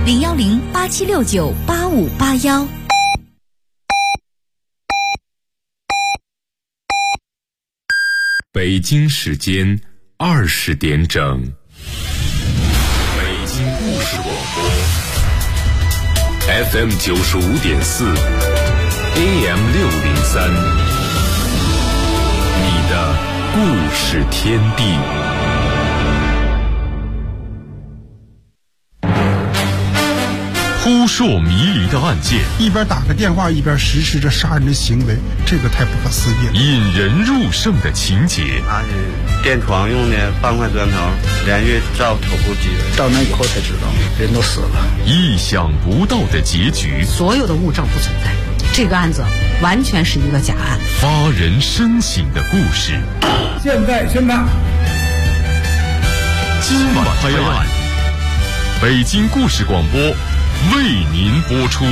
010-8769-8581。 北京时间20点整，北京故事广播 FM 95.4 AM 603，你的故事天地。扑朔迷离的案件， 一边打个电话一边实施着杀人的行为，这个太不可思议了。 引人入胜的情节， 他是电窗用的半块砖头，连续照头部击人， 到那以后才知道人都死了。 意想不到的结局， 所有的物证不存在，这个案子完全是一个假案。 发人深省的故事， 现在宣判， 今晚拍案，北京故事广播为您播出。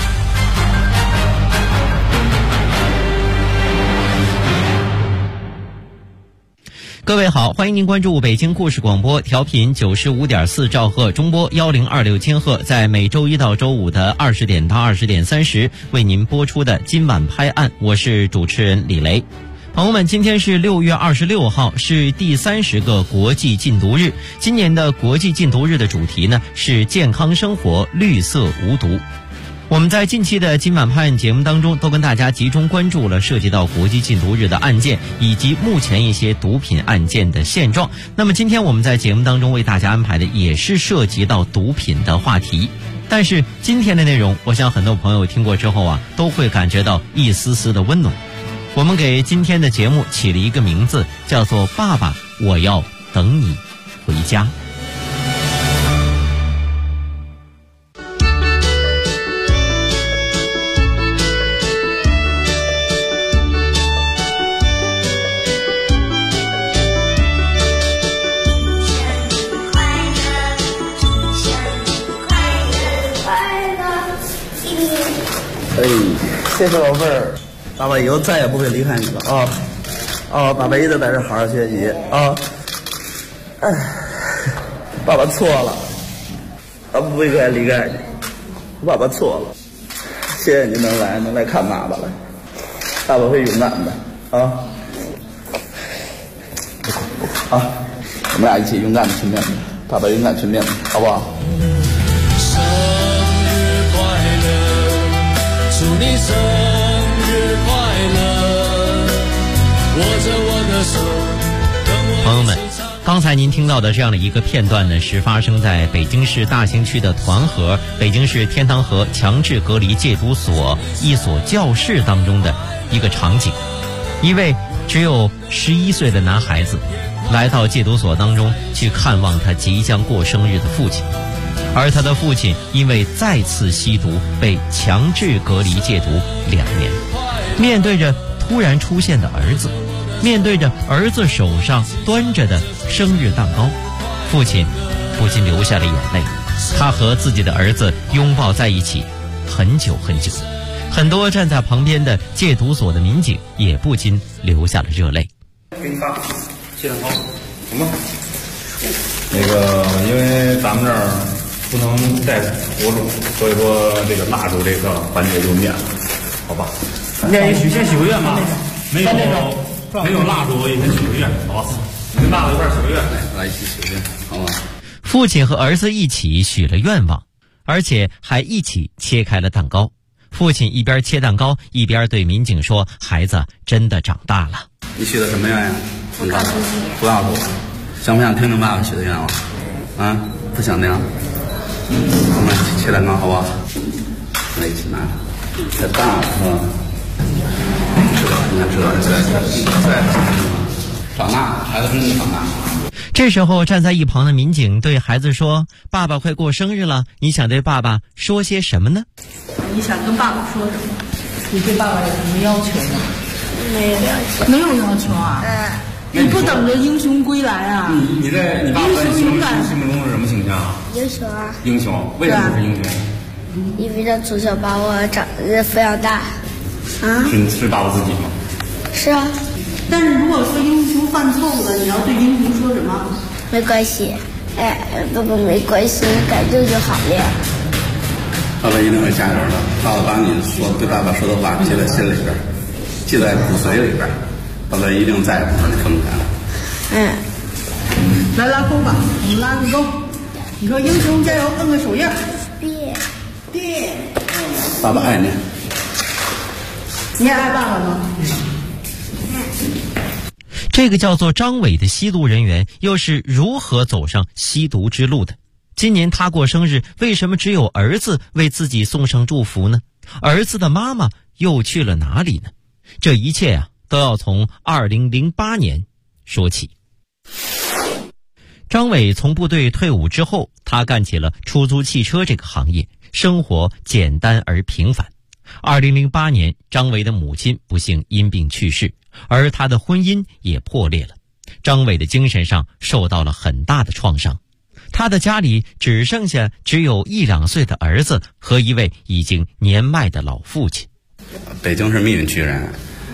各位好，欢迎您关注北京故事广播，调频95.4兆赫，中波1026千赫，在每周一到周五的20点到20点30为您播出的今晚拍案，我是主持人李雷。朋友们，今天是6月26号，是第30个国际禁毒日。今年的国际禁毒日的主题呢是健康生活，绿色无毒。我们在近期的今晚拍案节目当中，都跟大家集中关注了涉及到国际禁毒日的案件，以及目前一些毒品案件的现状。那么今天我们在节目当中为大家安排的也是涉及到毒品的话题。但是今天的内容，我想很多朋友听过之后都会感觉到一丝丝的温暖。我们给今天的节目起了一个名字，叫做爸爸，我要等你回家。 谢谢宝贝儿，爸爸以后再也不会离开你了啊！爸爸一直在这好好学习啊！爸爸错了，爸爸不应该离开你，爸爸错了。谢谢你能来看爸爸了，爸爸会勇敢的啊！不哭啊！我们俩一起勇敢的去面对，爸爸勇敢去面对，好不好？ 祝你生日快乐，握着我的手。 朋友们，刚才您听到的这样的一个片段呢，是发生在北京市大兴区的团河北京市天堂河强制隔离戒毒所一所教室当中的一个场景。一位只有11岁的男孩子来到戒毒所当中去看望他即将过生日的父亲，而他的父亲因为再次吸毒被强制隔离戒毒2年。面对着突然出现的儿子，面对着儿子手上端着的生日蛋糕，父亲不禁流下了眼泪。他和自己的儿子拥抱在一起很久很久，很多站在旁边的戒毒所的民警也不禁流下了热泪。 给你发谢蛋糕，什么？ 因为咱们这儿不能带火种，所以说这个蜡烛这个环节就免了，好吧？先许个愿吧，没有蜡烛也先许个愿，好吧？跟爸爸一块许个愿， 来一起许个愿，好吗？ 父亲和儿子一起许了愿望，而且还一起切开了蛋糕。父亲一边切蛋糕一边对民警说：“孩子真的长大了。” 你许的什么愿呀？不告诉我，想不想听听爸爸许的愿望？啊，不想听。我们切蛋糕好不好？来一起拿，太大了是吧？你看知道，长大，孩子真的长大。 这时候站在一旁的民警对孩子说：“爸爸快过生日了，你想对爸爸说些什么呢？” 你想跟爸爸说什么？你对爸爸有什么要求吗？ 没有要求。 没有要求啊？你不等着英雄归来啊？ 你在你爸爸心目中是什么形象啊？ 英雄啊！ 英雄，为什么是英雄？ 因为他从小把我抚养大。啊？ 是爸爸自己吗？ 是啊。 但是如果说英雄犯错误了，你要对英雄说什么？ 没关系，爸爸没关系，你改正就好了。 爸爸一定会加油的。爸爸把你对爸爸说的话记在心里边，记在骨髓里边。爸爸一定在乎你，看不看？ 来拉钩吧，我们拉个钩。你说英雄加油，摁个手印。爹。 爸爸爱你。 你也爱爸爸吗？ 这个叫做张伟的吸毒人员又是如何走上吸毒之路的？今年他过生日，为什么只有儿子为自己送上祝福呢？儿子的妈妈又去了哪里呢？这一切啊，都要从2008年说起。张伟从部队退伍之后，他干起了出租汽车这个行业，生活简单而平凡。2008年，张伟的母亲不幸因病去世，而他的婚姻也破裂了。张伟的精神上受到了很大的创伤，他的家里只剩下只有1、2岁的儿子和一位已经年迈的老父亲。 北京市密云区人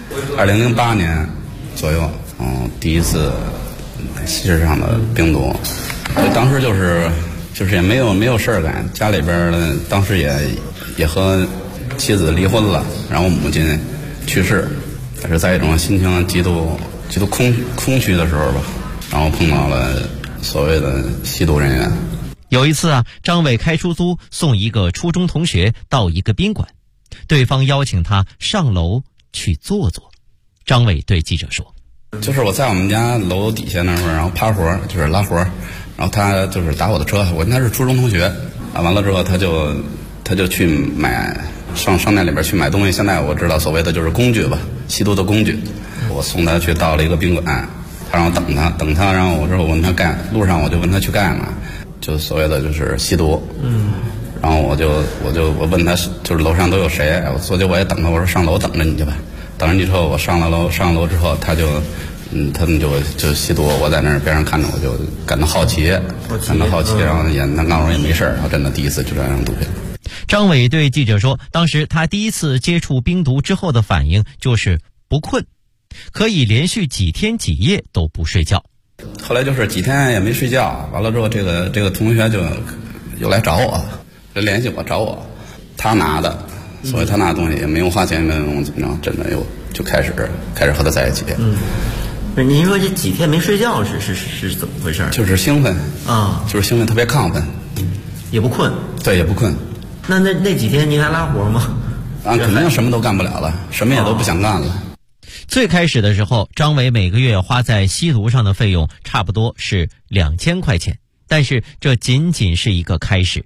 ，2008年左右，第一次吸食上的冰毒，当时就是也没有事儿干，家里边呢当时也和妻子离婚了，然后母亲去世，也是在一种心情极度空虚的时候吧，然后碰到了所谓的吸毒人员。 有一次啊，张伟开出租送一个初中同学到一个宾馆，对方邀请他上楼去坐坐。张伟对记者说：“ 就是我在我们家楼底下那会儿，然后趴活，就是拉活，然后他就是打我的车，我跟他是初中同学，完了之后他就去上商店里边去买东西。现在我知道所谓的就是工具吧，吸毒的工具。我送他去到了一个宾馆，他让我等他，然后我问他路上我就问他去干嘛，就所谓的就是吸毒。然后我问他就是楼上都有谁，所以我也等他，我说上楼等着你去吧。等着你之后，我上了楼之后，他们就吸毒，我在那儿边上看着，我就感到好奇，然后那刚好也没事，然后真的第一次就这样毒品。 张伟对记者说，当时他第一次接触冰毒之后的反应就是不困，可以连续几天几夜都不睡觉。 后来就是几天也没睡觉，完了之后这个同学就又来找我，就联系我找我，他拿的，所以他拿的东西也没用花钱，没用怎么着，真的又就开始和他在一起。 您说这几天没睡觉是怎么回事？ 就是兴奋啊， 就是兴奋，特别亢奋， 也不困。 对，也不困。 那几天您还拉活吗？ 肯定什么都干不了了，什么也都不想干了。 最开始的时候，张伟每个月花在吸毒上的费用差不多是2000块钱，但是这仅仅是一个开始。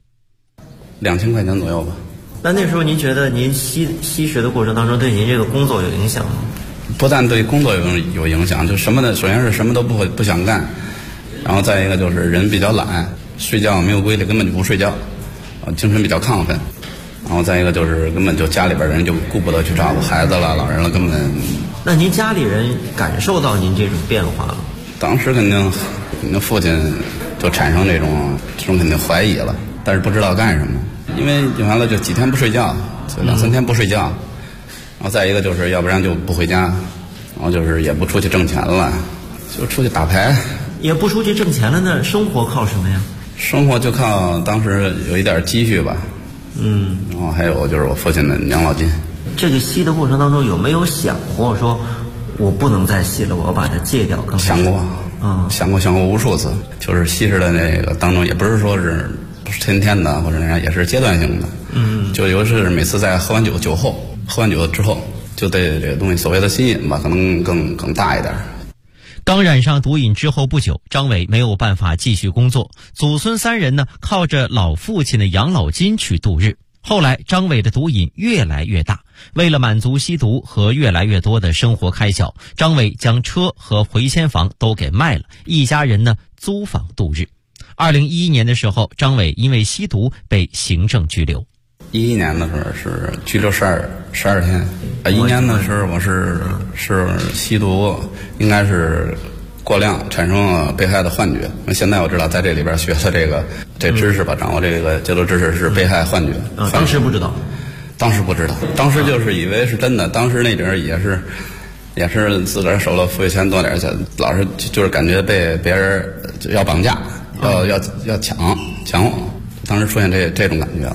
2000块钱左右吧。 那时候您觉得您吸食的过程当中对您这个工作有影响吗？ 不但对工作有影响，就什么的，首先是什么都不想干，然后再一个就是人比较懒，睡觉没有规律，根本就不睡觉，精神比较亢奋，然后再一个就是根本就家里边人就顾不得去照顾孩子了、老人了，根本。 那您家里人感受到您这种变化了？ 当时肯定父亲就产生这种肯定怀疑了，但是不知道干什么，因为完了就几天不睡觉，就2、3天不睡觉，然后再一个就是要不然就不回家，然后就是也不出去挣钱了，就出去打牌。 也不出去挣钱了呢，生活靠什么呀？ 生活就靠当时有一点积蓄吧，然后还有就是我父亲的养老金。 这个吸的过程当中有没有想过说我不能再吸了，我要把它戒掉？ 想过，想过无数次，就是吸食的那个当中，也不是说是天天的或者那样，也是阶段性的。就尤其是每次在喝完酒之后，就对这个东西所谓的吸瘾吧，可能更大一点。 刚染上毒瘾之后不久，张伟没有办法继续工作，祖孙3人呢靠着老父亲的养老金去度日。后来张伟的毒瘾越来越大，为了满足吸毒和越来越多的生活开销，张伟将车和回迁房都给卖了，一家人呢租房度日。2011年的时候，张伟因为吸毒被行政拘留。 11年的时候是拘留12天，11年的时候我是吸毒，应该是过量产生了被害的幻觉。现在我知道在这里边学的这知识吧，掌握这个戒毒知识是被害幻觉。 当时不知道， 当时就是以为是真的，当时那阵儿也是自个儿手了富裕钱多点钱，老是就是感觉被别人要绑架，要抢我，当时出现这种感觉了。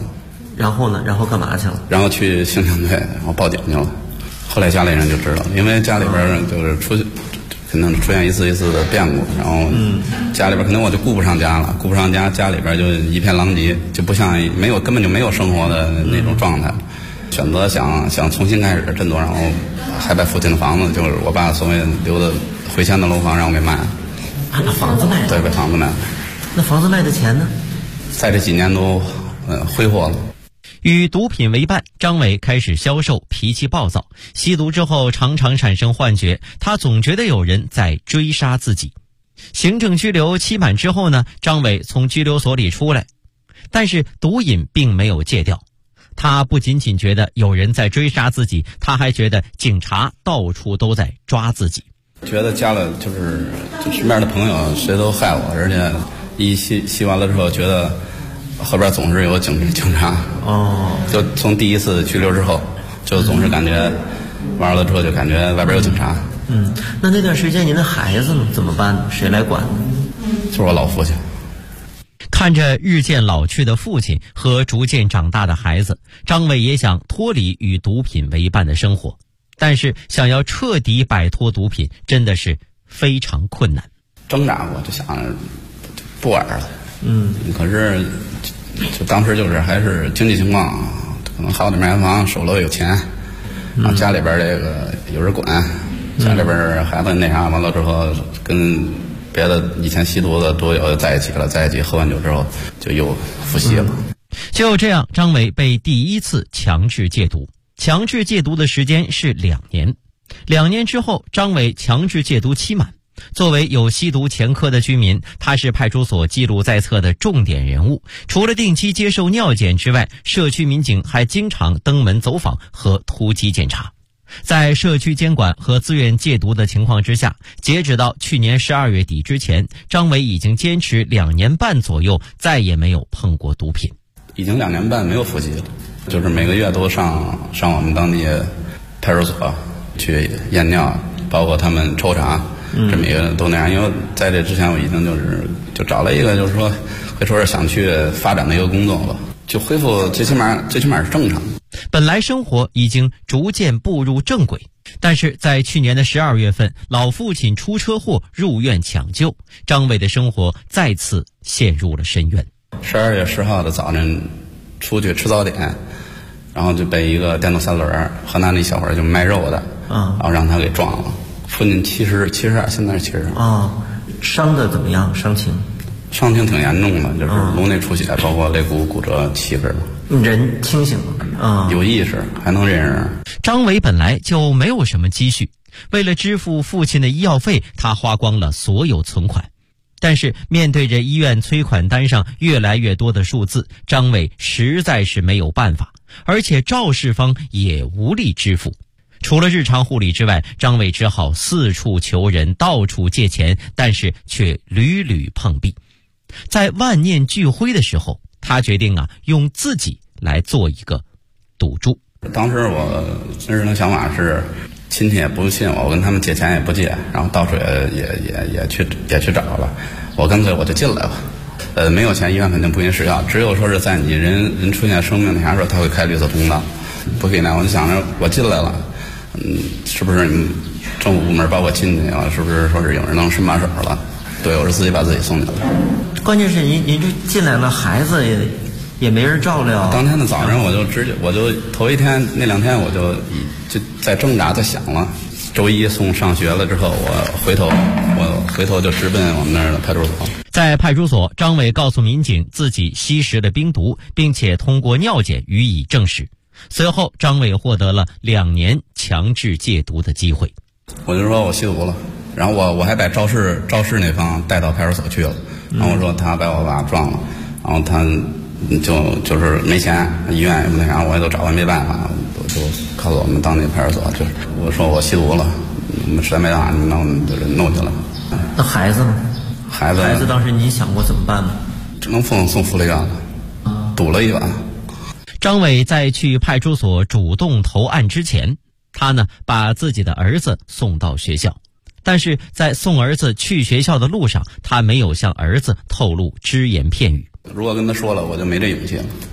然后呢？然后干嘛去了？ 然后去刑警队，然后报警去了。后来家里人就知道，因为家里边就是可能出现一次的变故，然后家里边可能我就顾不上家了，顾不上家，家里边就一片狼藉，就不像根本就没有生活的那种状态。选择想重新开始振作，然后还把父亲的房子，就是我爸所谓留的回迁的楼房，让我给卖了。 把房子卖了？ 对，把房子卖了。 那房子卖的钱呢？ 在这几年都挥霍了。 与毒品为伴，张伟开始消瘦，脾气暴躁，吸毒之后常常产生幻觉，他总觉得有人在追杀自己。行政拘留期满之后呢，张伟从拘留所里出来，但是毒瘾并没有戒掉。他不仅仅觉得有人在追杀自己，他还觉得警察到处都在抓自己。 觉得家里就是身边的朋友谁都害我，而且一吸完了之后，觉得后边总是有警察。就从第一次拘留之后，就总是感觉完了之后就感觉外边有警察。 那段时间您的孩子呢？怎么办呢？谁来管呢？ 就是我老父亲。 看着日渐老去的父亲和逐渐长大的孩子，张伟也想脱离与毒品为伴的生活，但是想要彻底摆脱毒品真的是非常困难。 挣扎过，就想不玩了。可是就当时就是还是经济情况可能好点买房，手头有钱，然后家里边这个有人管，家里边孩子那啥完了之后跟别的以前吸毒的都有在一起了，在一起喝完酒之后就又复吸了。 就这样，张伟被第一次强制戒毒。强制戒毒的时间是2年。2年之后，张伟强制戒毒期满。作为有吸毒前科的居民，他是派出所记录在册的重点人物。除了定期接受尿检之外，社区民警还经常登门走访和突击检查。在社区监管和自愿戒毒的情况之下，截止到去年12月底之前，张伟已经坚持2年半左右，再也没有碰过毒品。 已经2年半没有复吸了，就是每个月都上我们当地派出所去验尿，包括他们抽查，这每个都那样。因为在这之前我已经就找了一个就是说可以说是想去发展的一个工作吧，就恢复最起码是正常。 本来生活已经逐渐步入正轨，但是在去年的12月份，老父亲出车祸入院抢救，张伟的生活再次陷入了深渊。 12月10号的早晨出去吃早点，然后就被一个电动3轮河南那小伙就卖肉的，然后让他给撞了。父亲72，现在是70。 伤的怎么样？伤情挺严重的，就是颅内出血，包括肋骨骨折7根。 人清醒了， 有意识，还能认人。 张伟本来就没有什么积蓄，为了支付父亲的医药费，他花光了所有存款。但是面对着医院催款单上越来越多的数字，张伟实在是没有办法，而且肇事方也无力支付。除了日常护理之外，张伟只好四处求人，到处借钱，但是却屡屡碰壁。在万念俱灰的时候，他决定用自己来做一个赌注。 当时我真实的想法是，亲戚也不信我跟他们借钱也不借，然后到处也去找了，我干脆我就进来吧。没有钱医院肯定不给使药，只有说是在你人出现生命那啥时候，他会开绿色通道，不给那。我就想着我进来了，是不是你们政府部门把我亲戚了？是不是说是有人能伸把手了？对，我是自己把自己送进来。 关键是您就进来了，孩子也没人照料。 当天的早上我就头一天那2天我就在挣扎，在想了。周一送上学了之后，我回头就直奔我们那儿的派出所。 在派出所，张伟告诉民警自己吸食了冰毒，并且通过尿检予以证实。随后，张伟获得了2年强制戒毒的机会。 我就说我吸毒了，然后我还把肇事那方带到派出所去了。然后我说他把我爸撞了，然后他就是没钱，医院也不那啥，我也都找他没办法，我就告诉我们当地派出所，就是我说我吸毒了，我们实在没办法，那我们就弄去了。 那孩子呢？ 孩子当时您想过怎么办吗？ 只能送福利院了，赌了一把。 张伟在去派出所主动投案之前，他把自己的儿子送到学校，但是在送儿子去学校的路上，他没有向儿子透露只言片语。 如果跟他说了，我就没这勇气了。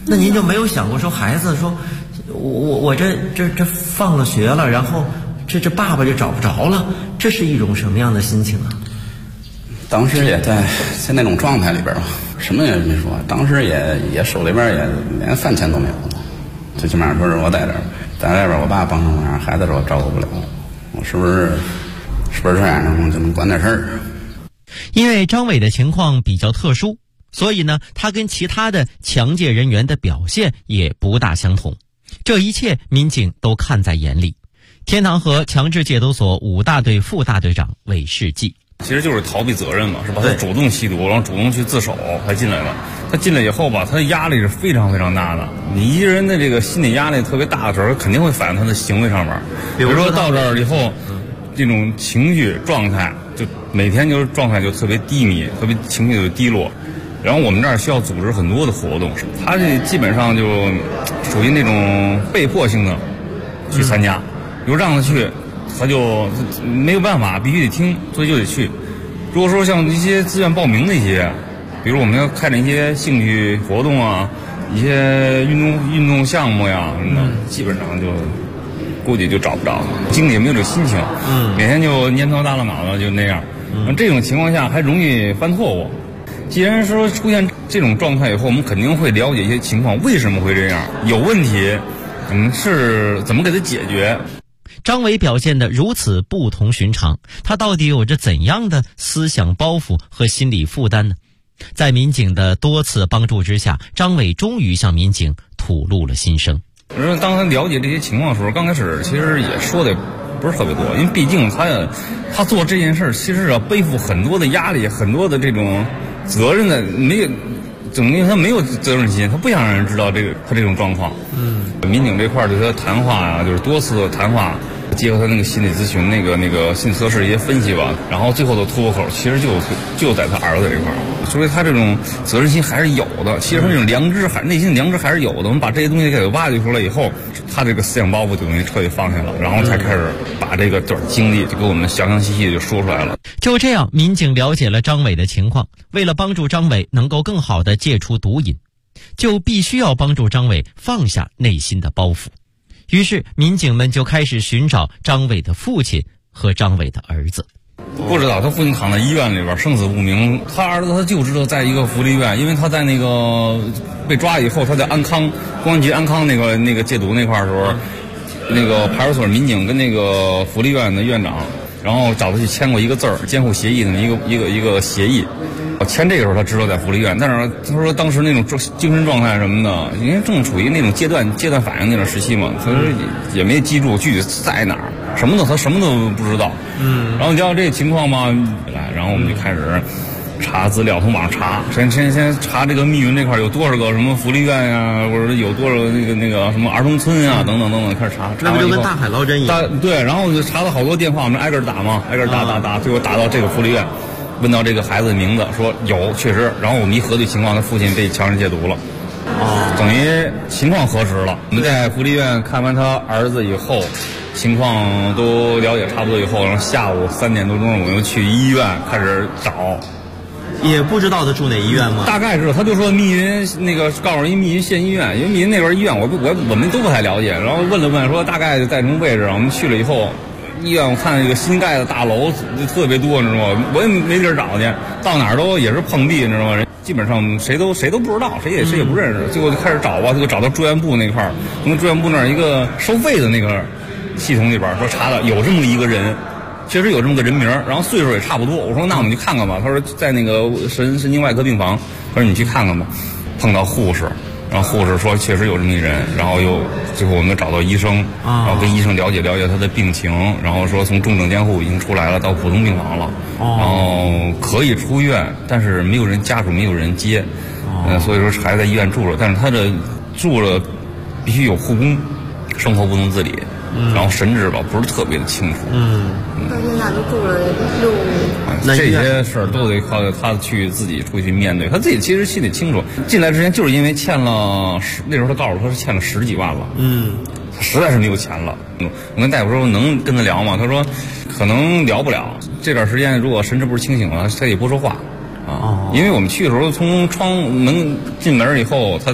那您就没有想过说孩子说，我这放了学了，然后这爸爸就找不着了，这是一种什么样的心情啊？ 当时也在那种状态里边吧，什么也没说，当时也手里边也连饭钱都没有了，最起码说是我在这儿，在外边我爸帮上忙，孩子说照顾不了，我是不是这样就能管点事儿？ 因为张伟的情况比较特殊，所以呢，他跟其他的强戒人员的表现也不大相同。这一切民警都看在眼里。天堂河强制戒毒所5大队副大队长韦世纪。 其实就是逃避责任嘛，是吧？他主动吸毒，然后主动去自首才进来的。他进来以后吧，他的压力是非常非常大的。你一个人的这个心理压力特别大的时候，肯定会反映他的行为上面。比如说到这儿以后，这种情绪状态就每天就是状态就特别低迷，特别情绪就低落。然后我们这儿需要组织很多的活动，他这基本上就属于那种被迫性的去参加，比如让他去。他就没有办法，必须得听，所以就得去。如果说像一些自愿报名的一些，比如我们要开展一些兴趣活动啊，一些运动项目呀什么的，基本上就估计就找不着，精力也没有这心情，每天就蔫头耷拉脑的就那样。这种情况下还容易犯错误。既然说出现这种状态以后，我们肯定会了解一些情况，为什么会这样，有问题，是怎么给它解决。 张伟表现得如此不同寻常，他到底有着怎样的思想包袱和心理负担呢？在民警的多次帮助之下，张伟终于向民警吐露了心声。 当他了解这些情况的时候，刚开始其实也说的不是特别多，因为毕竟他做这件事其实要背负很多的压力，很多的这种责任的，整个他没有责任心，他不想让人知道他这种状况。民警这块对他谈话啊，就是多次的谈话，结合他那个心理咨询那个心理测试一些分析吧，然后最后的突破口其实就在他儿子这块，所以他这种责任心还是有的。其实他这种内心良知还是有的。我们把这些东西给挖掘出来以后，他这个思想包袱就等于彻底放下了，然后才开始把这个段经历就给我们详细的就说出来了。 就这样，民警了解了张伟的情况，为了帮助张伟能够更好地戒除毒瘾，就必须要帮助张伟放下内心的包袱。于是民警们就开始寻找张伟的父亲和张伟的儿子。 不知道他父亲躺在医院里边生死不明，他儿子他就知道在一个福利院，因为他在那个被抓以后，他在公安局安康那个戒毒那块的时候，那个派出所民警跟那个福利院的院长，然后找他去签过一个字儿，监护协议的一个协议。签这个时候他知道在福利院，但是他说当时那种精神状态什么的，因为正处于那种阶段反应那种时期嘛，他说也没记住具体在哪儿，他什么都不知道。然后你知道这个情况吗？然后我们就开始查资料，从网上查，先查这个密云这块有多少个什么福利院呀，或者有多少那个什么儿童村啊，等等，开始查。 那不就跟大海捞针一样？ 对，然后就查了好多电话，我们挨个打嘛，挨个打，最后打到这个福利院。问到这个孩子的名字，说有，确实。然后我们一核对情况，他父亲被强制戒毒了，等于情况核实了。我们在福利院看完他儿子以后，情况都了解差不多以后，然后下午3点多钟，我们又去医院开始找。 也不知道他住哪医院吗？ 大概是，他就说密云告诉人密云县医院，因为密云那边医院我们都不太了解。然后问了问，说大概在什么位置，我们去了以后。医院我看这个新盖的大楼特别多，你知道吗？我也没地儿找去，到哪儿都也是碰壁，你知道吗？人基本上谁都不知道，谁也不认识。最后就开始找吧，就找到住院部那块儿，从住院部那儿一个收费的那个系统里边说查了有这么一个人，确实有这么个人名，然后岁数也差不多。我说那我们去看看吧。他说在那个神经外科病房，他说你去看看吧。碰到护士。然后护士说确实有这么一人，然后最后我们找到医生，然后跟医生了解他的病情，然后说从重症监护已经出来了，到普通病房了，然后可以出院，但是家属没有人接，所以说还在医院住着，但是他的住着必须有护工，生活不能自理，然后神志吧不是特别的清楚。 那现在都住了6 这些事儿都得靠他自己出去面对，他自己其实心里清楚。进来之前就是因为欠了那时候他告诉他是欠了10几万了，他实在是没有钱了。我跟大夫说能跟他聊吗？他说可能聊不了。这段时间如果神志不是清醒了，他也不说话啊。因为我们去的时候从窗门进门以后，他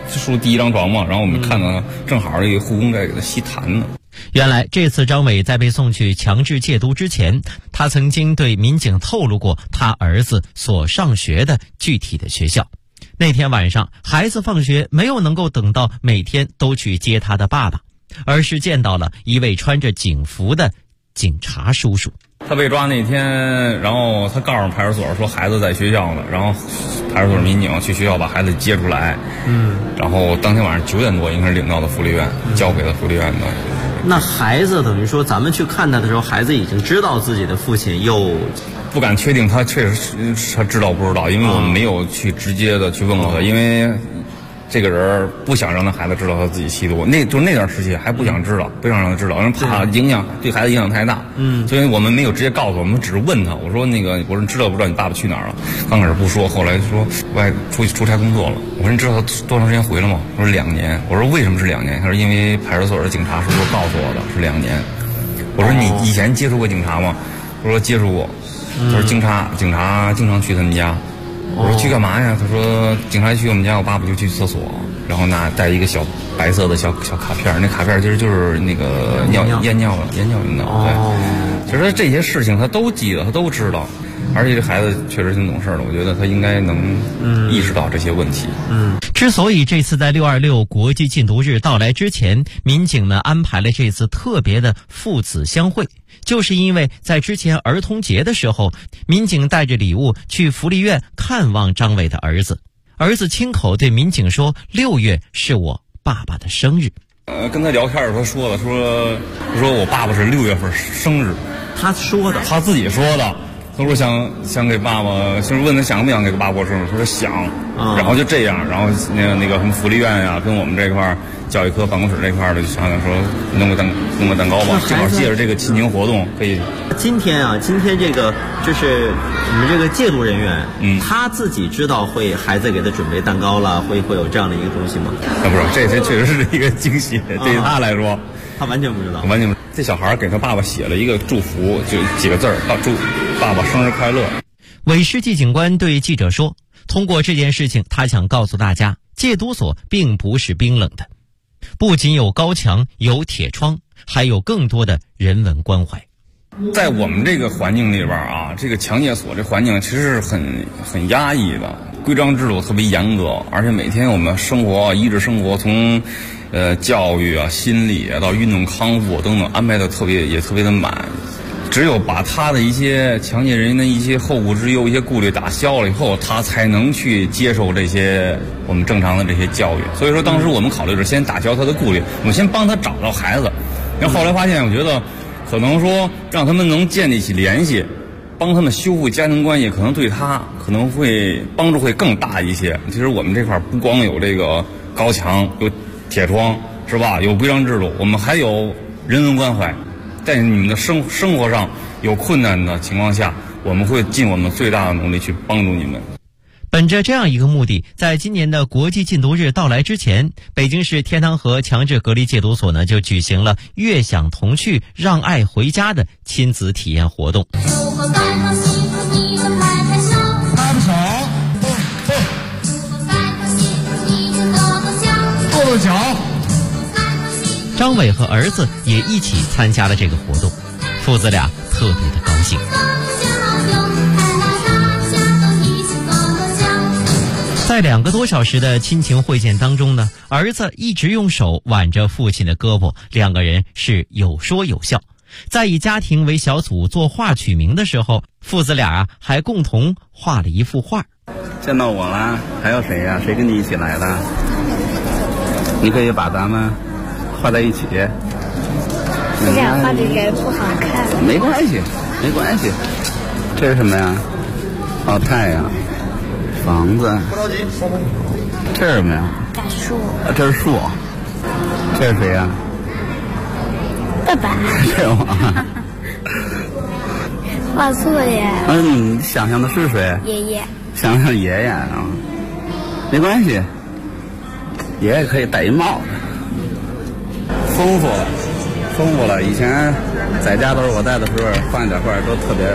住第一张床嘛，然后我们看到正好一个护工在给他吸痰呢。 原来这次张伟在被送去强制戒毒之前，他曾经对民警透露过他儿子所上学的具体的学校。那天晚上，孩子放学没有能够等到每天都去接他的爸爸，而是见到了一位穿着警服的警察叔叔。 他被抓那天，然后他告诉派出所说孩子在学校呢，然后派出所民警去学校把孩子接出来，然后当天晚上9点多应该是领到的福利院，交给了福利院的。 那孩子等于说咱们去看他的时候，孩子已经知道自己的父亲又不敢确定他确实他知道不知道，因为我们没有去直接的去问过他，因为这个人不想让他孩子知道他自己吸毒，那段时期还不想知道，不想让他知道，因为怕影响对孩子影响太大。所以我们没有直接告诉我们只是问他，我说我说你知道不知道你爸爸去哪儿了？刚开始不说，后来说外出去出差工作了。我说你知道他多长时间回来吗？他说2年。我说为什么是2年？他说因为派出所的警察叔叔告诉我的是2年。我说你以前接触过警察吗？他说接触过。他说警察经常去他们家。我说去干嘛呀？他说警察去我们家，我爸爸就去厕所，然后带一个小白色的小卡片，那卡片其实就是那个验尿用的。对，其实这些事情他都记得，他都知道，而且这孩子确实挺懂事的，我觉得他应该能意识到这些问题。 之所以这次在626国际禁毒日到来之前，民警们安排了这次特别的父子相会，就是因为在之前儿童节的时候，民警带着礼物去福利院看望张伟的儿子。儿子亲口对民警说：“6月是我爸爸的生日。” 跟他聊天的时候说我爸爸是6月份生日， 他说的， 他自己说的。他说想给爸爸，就是问他想不想给爸爸过生日，他说想，然后就这样，然后那个什么福利院呀，跟我们这块教育科办公室这块的就商量说弄个蛋糕吧，正好借着这个亲情活动可以。 今天这个就是我们这个戒毒人员，他自己知道孩子给他准备蛋糕了，会有这样的一个东西吗？ 不是，这确实是一个惊喜，对于他来说。 他完全不知道， 这小孩给他爸爸写了一个祝福，就几个字儿，祝爸爸生日快乐。 韦世纪警官对记者说，通过这件事情，他想告诉大家，戒毒所并不是冰冷的，不仅有高墙有铁窗，还有更多的人文关怀。 在我们这个环境里边啊，这个强戒所这环境其实是很压抑的，规章制度特别严格，而且每天我们医治生活从教育啊、心理啊到运动康复等等安排的特别的满。只有把他的一些强奸人员的一些后顾之忧、一些顾虑打消了以后，他才能去接受这些我们正常的这些教育。所以说，当时我们考虑是先打消他的顾虑，我们先帮他找到孩子。然后后来发现，我觉得可能说让他们能建立起联系，帮他们修复家庭关系，可能对他可能会帮助会更大一些。其实我们这块不光有这个高墙，有铁窗，是吧？有规章制度，我们还有人文关怀。在你们的生活上有困难的情况下，我们会尽我们最大的努力去帮助你们。 本着这样一个目的，在今年的国际禁毒日到来之前，北京市天堂河强制隔离戒毒所呢就举行了悦享童趣让爱回家的亲子体验活动。 拍不手，跺跺脚。 张伟和儿子也一起参加了这个活动，父子俩特别的高兴。在2个多小时的亲情会见当中呢，儿子一直用手挽着父亲的胳膊，2个人是有说有笑。在以家庭为小组作画取名的时候，父子俩还共同画了一幅画。 见到我了，还有谁呀？谁跟你一起来的？你可以把咱们画在一起。 这样画的人不好看。 没关系，没关系。这是什么呀？哦，太阳、房子。这是什么呀？ 大树。 这是树。这是谁呀？ 爸爸。 这是我。 画错了耶。 你想象的是谁？ 爷爷。 想想爷爷啊，没关系。爷爷可以戴一帽子。丰富了。以前在家都是我带的时候，放一点画都特别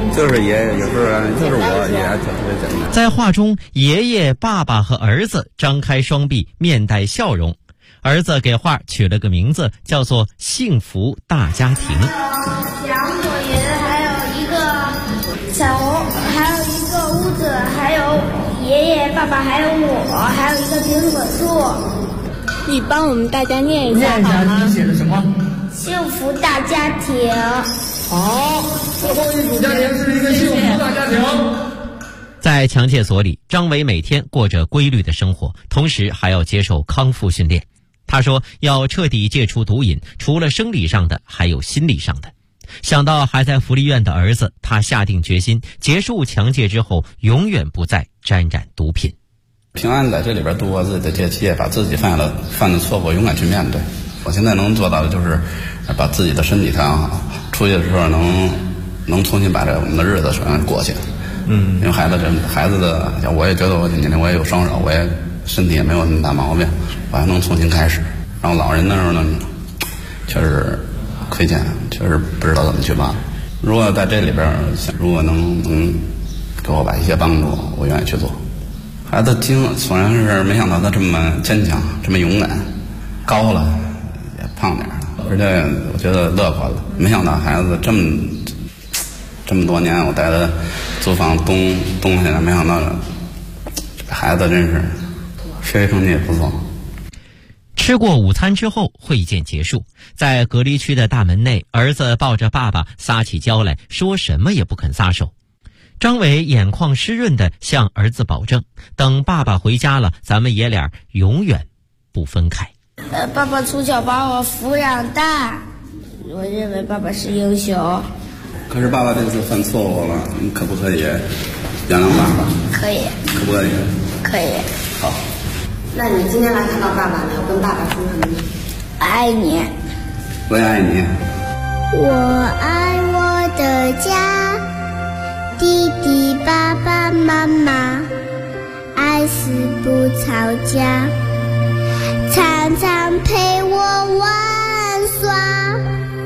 就是爷爷，有时候就是我也特别简单。 在画中，爷爷、爸爸和儿子张开双臂，面带笑容。儿子给画取了个名字，叫做“幸福大家庭”。 杨果园还有一个彩虹，还有一个屋子，还有爷爷、爸爸，还有我，还有一个苹果树。你帮我们大家念一下好吗？ 你写的什么？ 幸福大家庭。 好，最后一组家庭是一个幸福大家庭。 在强戒所里，张伟每天过着规律的生活，同时还要接受康复训练。他说要彻底戒除毒瘾，除了生理上的，还有心理上的。想到还在福利院的儿子，他下定决心，结束强戒之后，永远不再沾染毒品。 平安在这里边度过自己的戒期，把自己犯的错误勇敢去面对。我现在能做到的就是把自己的身体调养好，出去的时候能重新把我们的日子过去。因为孩子的，我也觉得我今年我也有双手，我也身体也没有那么大毛病，我还能重新开始。然后老人的时候呢，确实亏欠，确实不知道怎么去办。如果在这里边，如果能给我把一些帮助，我愿意去做。孩子虽然是没想到他这么坚强，这么勇敢，高了也胖点了，而且我觉得乐观了。没想到孩子这么多年我带他租房东西了，没想到这孩子真是学习成绩也不错。 吃过午餐之后，会见结束。在隔离区的大门内，儿子抱着爸爸撒起娇来，说什么也不肯撒手。张伟眼眶湿润地向儿子保证，等爸爸回家了，咱们爷俩永远不分开。 爸爸从小把我抚养大，我认为爸爸是英雄。 可是爸爸这次犯错误了，你可不可以原谅爸爸？ 可以。 可不可以？ 可以。 好。 那你今天来看到爸爸，你要跟爸爸说什么？ 我爱你。 我也爱你。 我爱我的家，弟弟、爸爸妈妈，爱死不吵架，常常陪我玩耍。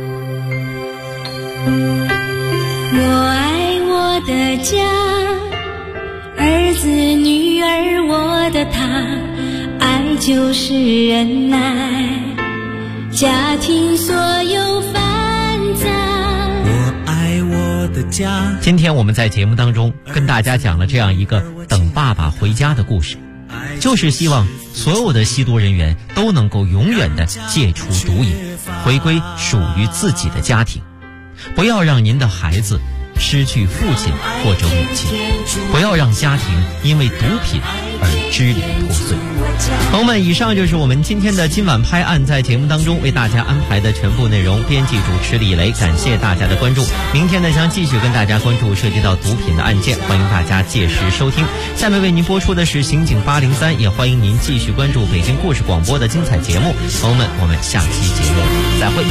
我爱我的家，儿子女儿我的他，爱就是忍耐，家庭所有烦杂。 我爱我的家。 今天我们在节目当中跟大家讲了这样一个等爸爸回家的故事，就是希望所有的吸毒人员都能够永远的戒除毒瘾，回归属于自己的家庭。不要让您的孩子失去父亲或者母亲，不要让家庭因为毒品而支离破碎。朋友们，以上就是我们今天的今晚拍案在节目当中为大家安排的全部内容。编辑主持李雷，感谢大家的关注。明天呢将继续跟大家关注涉及到毒品的案件，欢迎大家届时收听。下面为您播出的是刑警803，也欢迎您继续关注北京故事广播的精彩节目。朋友们，我们下期节目再会。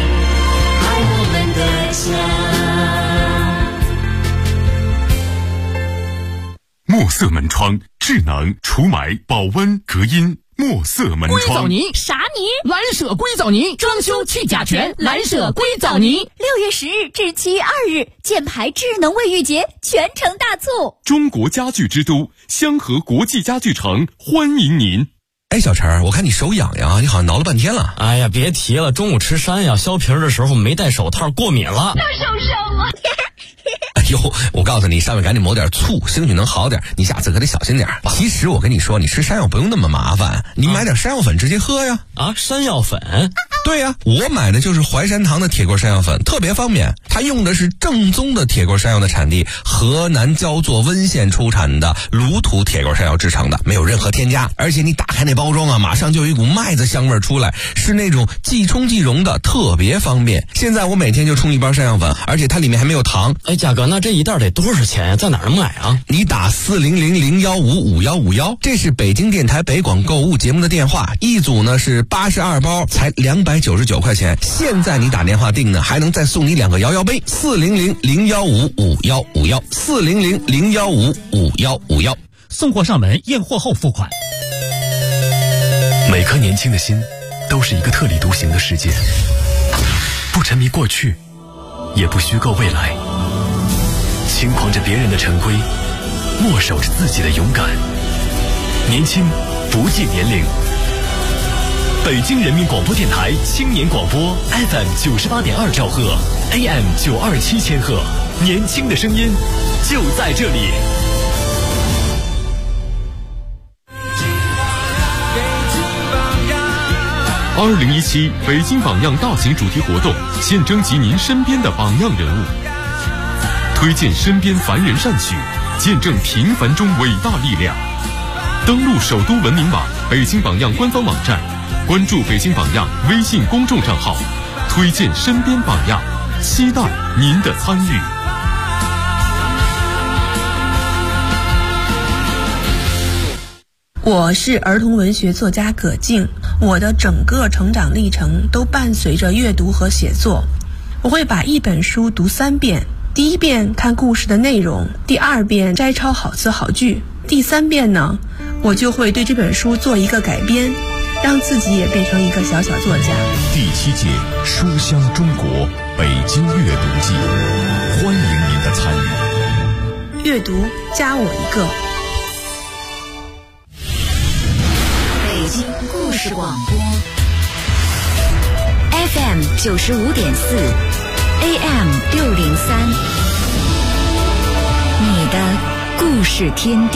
墨色门窗，智能除霾、保温、隔音。墨色门窗。 硅藻泥啥泥？蓝舍硅藻泥，装修去甲醛，蓝舍硅藻泥。 6月10日至7月2日，箭牌智能卫浴节全城大促。 中国家具之都香河国际家具城欢迎您。 哎，小陈，我看你手痒痒，你好像挠了半天了。 哎呀，别提了，中午吃山药削皮的时候没戴手套，过敏了。 又受伤了。 哎呦，我告诉你，上面赶紧抹点醋，兴许能好点。你下次可得小心点。其实我跟你说，你吃山药不用那么麻烦，你买点山药粉直接喝呀。 啊，山药粉？ 对呀，我买的就是淮山堂的铁锅山药粉，特别方便。它用的是正宗的铁锅山药的产地河南焦作温县出产的卤土铁锅山药制成的，没有任何添加。而且你打开那包装啊，马上就有一股麦子香味出来，是那种即冲即溶的，特别方便。现在我每天就冲一包山药粉，而且它里面还没有糖。 哎，价格那这一袋得多少钱呀？在哪儿买啊？ 你打400-015-5151，这是北京电台北广购物节目的电话，一组呢是82包，才299块钱。现在你打电话订呢，还能再送你2个摇摇杯。400-015-5151，400-015-5151， 送货上门，验货后付款。 每颗年轻的心都是一个特立独行的世界，不沉迷过去，也不虚构未来。 轻狂着别人的陈规，默守着自己的勇敢。年轻不计年龄。北京人民广播电台青年广播 FM 98.2兆赫 AM 927千赫，年轻的声音就在这里。 2017北京榜样大型主题活动，现征集您身边的榜样人物，推荐身边凡人善举，见证平凡中伟大力量。登录首都文明网、北京榜样官方网站，关注北京榜样微信公众账号，推荐身边榜样，期待您的参与。 我是儿童文学作家葛静，我的整个成长历程都伴随着阅读和写作。我会把一本书读3遍，第1遍看故事的内容，第2遍摘抄好词好句，第3遍呢，我就会对这本书做一个改编，让自己也变成一个小小作家。 第7届书香中国北京阅读季，欢迎您的参与。 阅读加我一个。 北京故事广播 FM 95.4 AM 603，你的故事天地。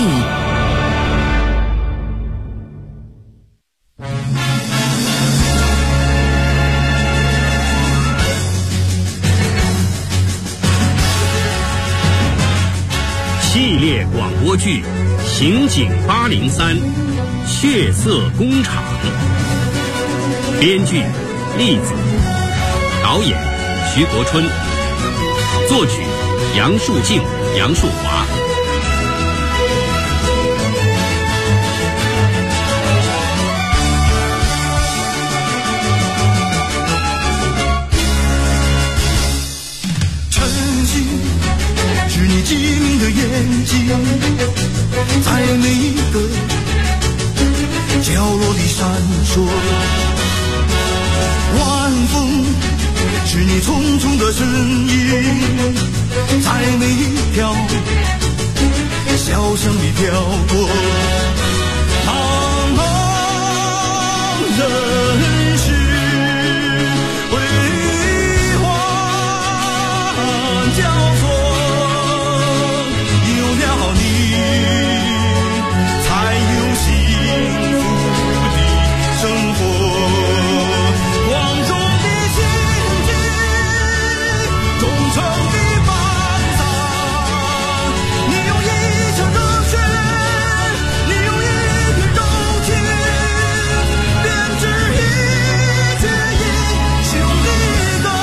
系列广播剧《刑警803》血色工厂，编剧栗子，导演徐国春，作曲杨树静、杨树华。 晨曦是你机灵的眼睛，在每一个角落里闪烁。晚风是你匆匆的身影，在每一条小巷里飘过。茫茫人世辉煌交错，有了你才有幸福的生活。光荣的心境，忠诚的班长，你用一腔热血，你用一片柔情，编织一阙英雄的歌。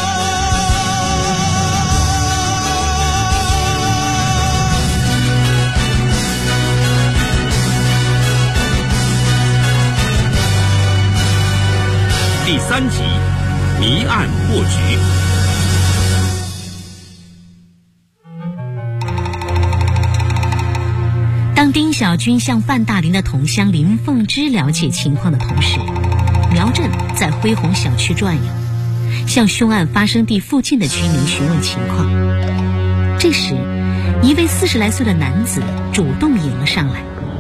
第3集，谜案破局。 当丁小军向范大林的同乡林凤芝了解情况的同时，苗振在恢宏小区转悠，向凶案发生地附近的居民询问情况。这时，一位40来岁的男子主动迎了上来。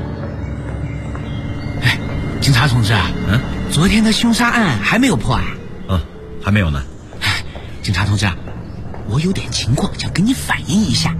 警察同志啊，昨天的凶杀案还没有破案？ 还没有呢。 警察同志啊，我有点情况想跟你反映一下。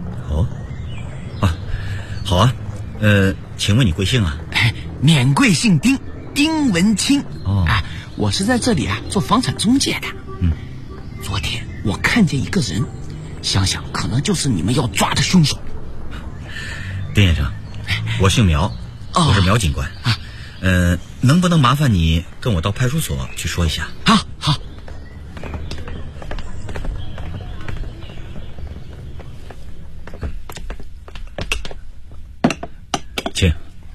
好啊，请问你贵姓啊？ 免贵姓丁，丁文清。我是在这里做房产中介的。昨天我看见一个人，想想可能就是你们要抓的凶手。 丁先生，我姓苗，我是苗警官。能不能麻烦你跟我到派出所去说一下？ 好。 请。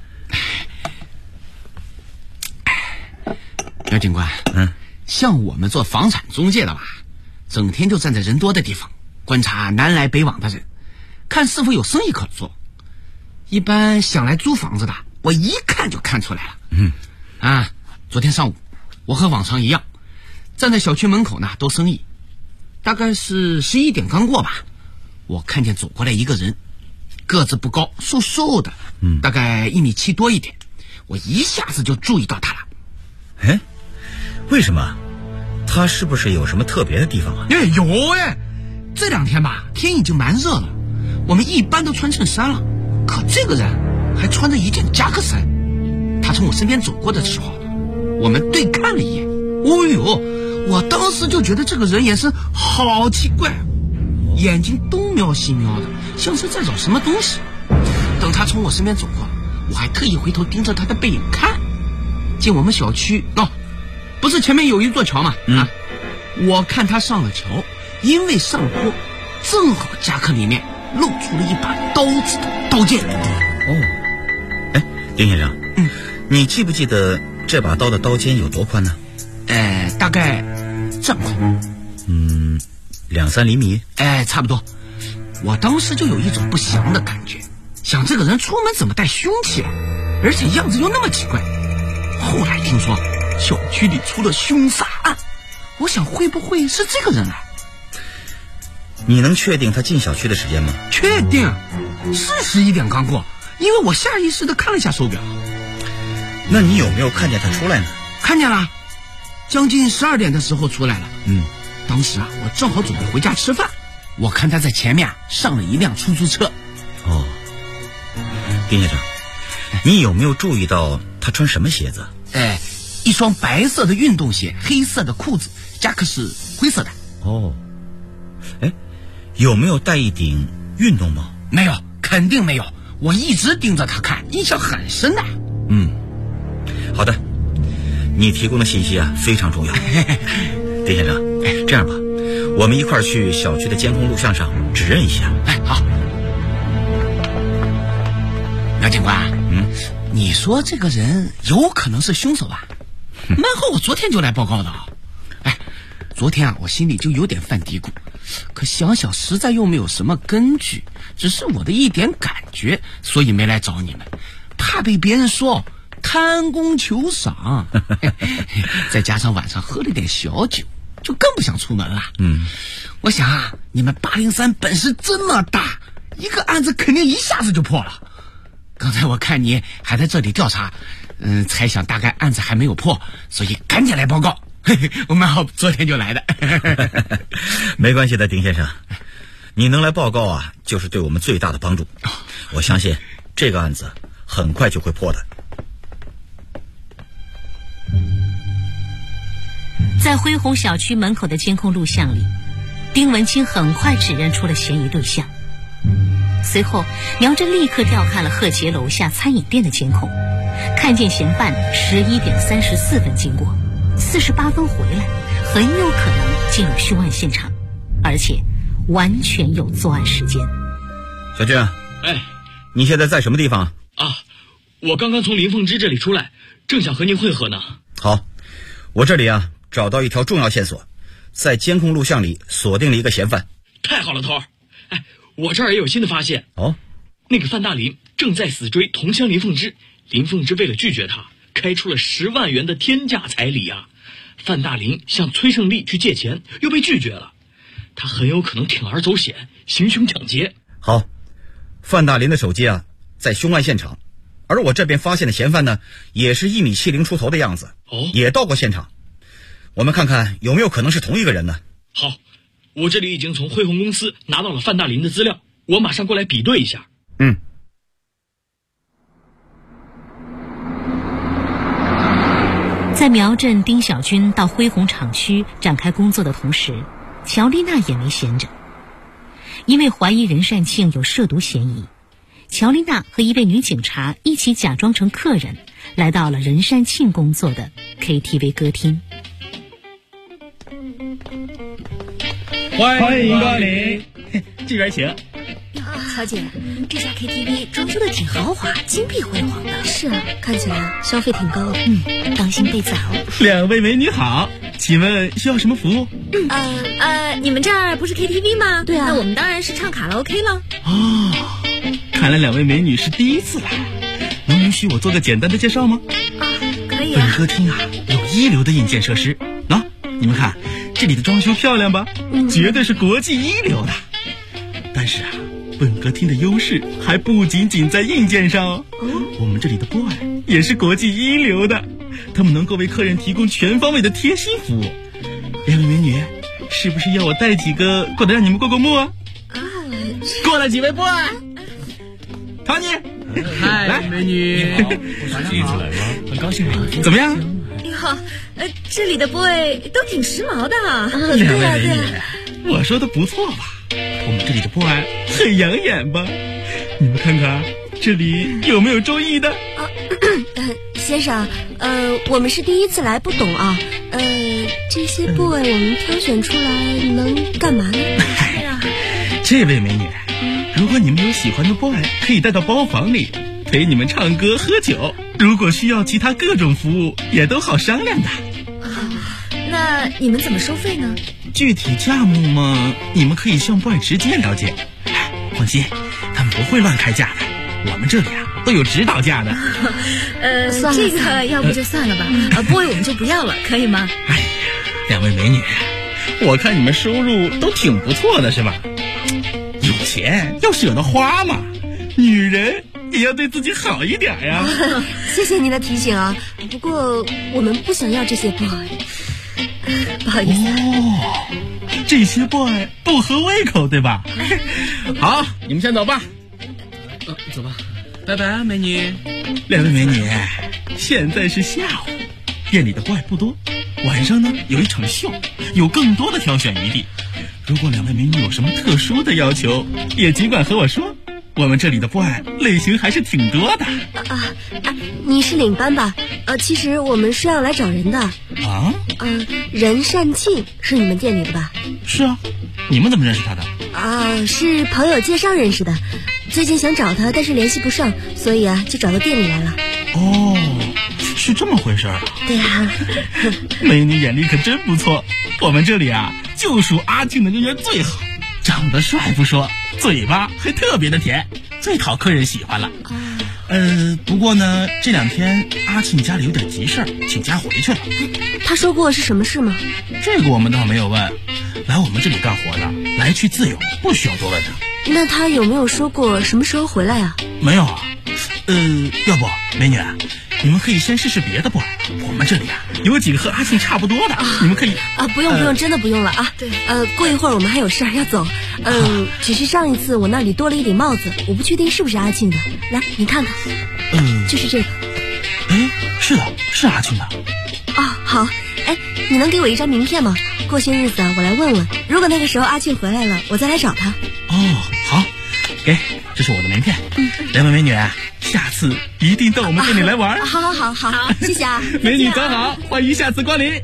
苗警官，像我们做房产中介的吧，整天就站在人多的地方，观察南来北往的人，看是否有生意可做。一般想来租房子的，我一看就看出来了。昨天上午我和往常一样，站在小区门口呢兜生意，大概是11点刚过吧， 我看见走过来一个人，个子不高，瘦瘦的，大概1.7米多一点，我一下子就注意到他了。 哎，为什么？他是不是有什么特别的地方啊？ 有这2天吧，天已经蛮热了，我们一般都穿衬衫了，可这个人还穿着一件夹克衫。他从我身边走过的时候，我们对看了一眼。哦呦，我当时就觉得这个人眼神好奇怪，眼睛东瞄西瞄的，像是在找什么东西。等他从我身边走过，我还特意回头盯着他的背影看。进我们小区不是前面有一座桥吗？我看他上了桥，因为上坡，正好夹克里面露出了一把刀子的刀剑。 哎，丁先生，你记不记得这把刀的刀尖有多宽呢？ 大概这么宽 ，2-3厘米。 差不多。我当时就有一种不祥的感觉，想这个人出门怎么带凶器啊？而且样子又那么奇怪。后来听说小区里出了凶杀案，我想会不会是这个人啊？ 你能确定他进小区的时间吗？ 确定，是11点刚过，因为我下意识地看了一下手表。 那你有没有看见他出来呢？ 看见了，将近12点的时候出来了。当时我正好准备回家吃饭，我看他在前面上了一辆出租车。 丁先生，你有没有注意到他穿什么鞋子？ 一双白色的运动鞋，黑色的裤子，夹克是灰色的。 有没有戴一顶运动帽？ 没有，肯定没有，我一直盯着他看，印象很深的。 好的，你提供的信息非常重要。丁先生，这样吧，我们一块儿去小区的监控录像上指认一下。 好。苗警官，你说这个人有可能是凶手吧？蛮好，我昨天就来报告的。昨天我心里就有点犯嘀咕，可想想实在又没有什么根据，只是我的一点感觉，所以没来找你们，怕被别人说贪功求赏。再加上晚上喝了点小酒，就更不想出门了。我想你们803本事这么大，一个案子肯定一下子就破了。刚才我看你还在这里调查，猜想大概案子还没有破，所以赶紧来报告。我蛮好，昨天就来的。 没关系的，丁先生，你能来报告就是对我们最大的帮助。我相信这个案子很快就会破的。 在恢宏小区门口的监控录像里，丁文清很快指认出了嫌疑对象。随后苗振立刻调看了贺杰楼下餐饮店的监控，看见嫌犯11点34分经过，48分回来，很有可能进入凶案现场，而且完全有作案时间。 小俊，你现在在什么地方？ 我刚刚从林凤芝这里出来，正想和您会合呢。 好，我这里找到一条重要线索，在监控录像里锁定了一个嫌犯。 太好了，头儿！我这儿也有新的发现。那个范大林正在死追同乡林凤芝，林凤芝为了拒绝他，开出了10万元的天价彩礼范大林向崔胜利去借钱，又被拒绝了，他很有可能铤而走险，行凶抢劫。 好，范大林的手机在凶案现场，而我这边发现的嫌犯呢，也是1.70米出头的样子，也到过现场。我们看看有没有可能是同一个人呢？ 好，我这里已经从恢宏公司拿到了范大林的资料，我马上过来比对一下。 在苗振、丁小军到恢宏厂区展开工作的同时，乔丽娜也没闲着。因为怀疑任善庆有涉毒嫌疑，乔丽娜和一位女警察一起假装成客人，来到了任善庆工作的 KTV 歌厅。 欢迎光临，这边请。 乔姐，这家 KTV 装修的挺豪华，金碧辉煌的。 是啊，看起来消费挺高。 当心被宰哦。 2位美女好，请问需要什么服务？ 你们这儿不是 KTV 吗？ 对啊， 那我们当然是唱卡拉 OK 了。 看来2位美女是第一次来，能允许我做个简单的介绍吗？ 可以本歌厅有一流的硬件设施，你们看这里的装修漂亮吧？绝对是国际一流的。但是本格厅的优势还不仅仅在硬件上哦，我们这里的 boy 也是国际一流的，他们能够为客人提供全方位的贴心服务。两位美女，是不是要我带几个过来让你们过过目啊？过来几位 boy， 陶尼， 嗨，美女，我第一次来吗？很高兴你。 怎么样？ 哟，这里的 boy 都挺时髦的啊。 两位美女，我说的不错吧？我们这里的 boy 很养眼吧？你们看看这里有没有中意的？ 先生，我们是第一次来，不懂啊。这些 boy 我们挑选出来能干嘛呢？ 这位美女，如果你们有喜欢的 boy， 可以带到包房里陪你们唱歌喝酒。如果需要其他各种服务，也都好商量的。 那你们怎么收费呢？ 具体价目嘛，你们可以向 boy 直接了解。放心，他们不会乱开价的，我们这里啊都有指导价的。 算了，这个要不就算了吧。boy 我们就不要了，可以吗？ 哎呀，两位美女，我看你们收入都挺不错的是吧？有钱要舍得花嘛，女人也要对自己好一点呀。 谢谢您的提醒啊，不过我们不想要这些 boy， 不好意思。 这些 boy 不合胃口对吧？好，你们先走吧。 走吧，拜拜，美女。 两位美女，现在是下午，店里的 boy 不多，晚上呢有一场秀，有更多的挑选余地。如果两位美女有什么特殊的要求，也尽管和我说，我们这里的 boy 类型还是挺多的。 你是领班吧？其实我们是要来找人的。 啊？ 任善庆是你们店里的吧？ 是啊，你们怎么认识他的？ 是朋友介绍认识的，最近想找他，但是联系不上，所以就找到店里来了。 哦，是这么回事啊？ 对啊。 美女眼力可真不错，我们这里啊就属阿庆的人缘最好，长得帅不说，嘴巴还特别的甜，最讨客人喜欢了。不过呢，这2天阿庆家里有点急事儿，请假回去了。 他说过是什么事吗？ 这个我们倒没有问，来我们这里干活的来去自由，不需要多问他。 那他有没有说过什么时候回来啊？ 没有啊。要不美女，你们可以先试试别的 boy， 我们这里啊有几个和阿庆差不多的，你们可以不用，真的不用了啊。对，过一会儿我们还有事儿要走。只是上一次我那里多了一顶帽子，我不确定是不是阿庆的。来，你看看，就是这个。 是的，是阿庆的。 好，你能给我一张名片吗？过些日子我来问问，如果那个时候阿庆回来了，我再来找他。 好，给，这是我的名片。两位美女，下次一定到我们店里来玩。 好，谢谢啊。 美女刚好，欢迎下次光临。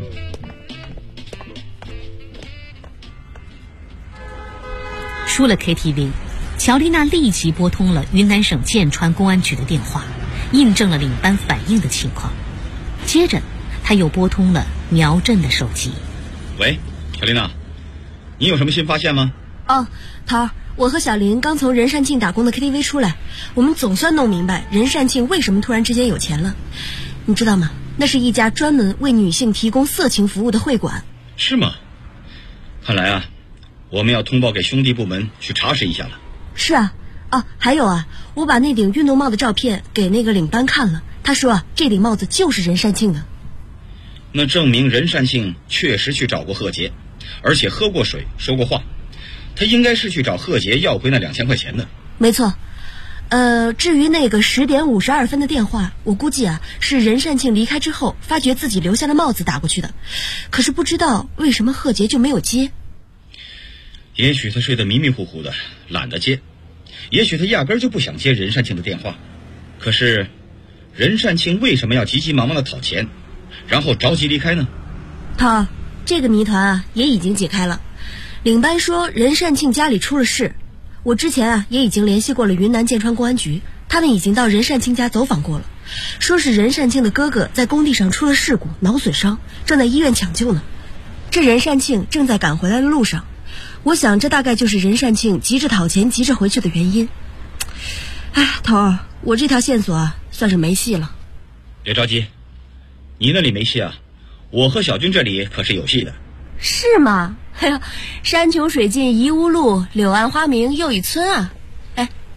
出了 KTV， 乔丽娜立即拨通了云南省建川公安局的电话，印证了领班反映的情况。接着她又拨通了苗振的手机。 喂，乔丽娜，你有什么新发现吗？ 桃儿，我和小林刚从任善庆打工的 KTV 出来，我们总算弄明白任善庆为什么突然之间有钱了。你知道吗？那是一家专门为女性提供色情服务的会馆。 是吗？看来我们要通报给兄弟部门去查实一下了。 是啊，还有我把那顶运动帽的照片给那个领班看了，他说这顶帽子就是任善庆的。 那证明任善庆确实去找过贺杰，而且喝过水说过话，他应该是去找贺杰要回那2000块钱的。 没错。至于那个10点52分的电话，我估计是任善庆离开之后发觉自己留下的帽子打过去的，可是不知道为什么贺杰就没有接。 也许他睡得迷迷糊糊的，懒得接，也许他压根就不想接任善庆的电话。可是任善庆为什么要急急忙忙的讨钱，然后着急离开呢？ 这个谜团也已经解开了。领班说任善庆家里出了事，我之前也已经联系过了云南建川公安局，他们已经到任善庆家走访过了，说是任善庆的哥哥在工地上出了事故，脑损伤，正在医院抢救呢。这任善庆正在赶回来的路上，我想这大概就是任善庆急着讨钱急着回去的原因。头儿，我这条线索算是没戏了。 别着急，你那里没戏我和小军这里可是有戏的。 是吗？山穷水尽疑无路，柳暗花明又一村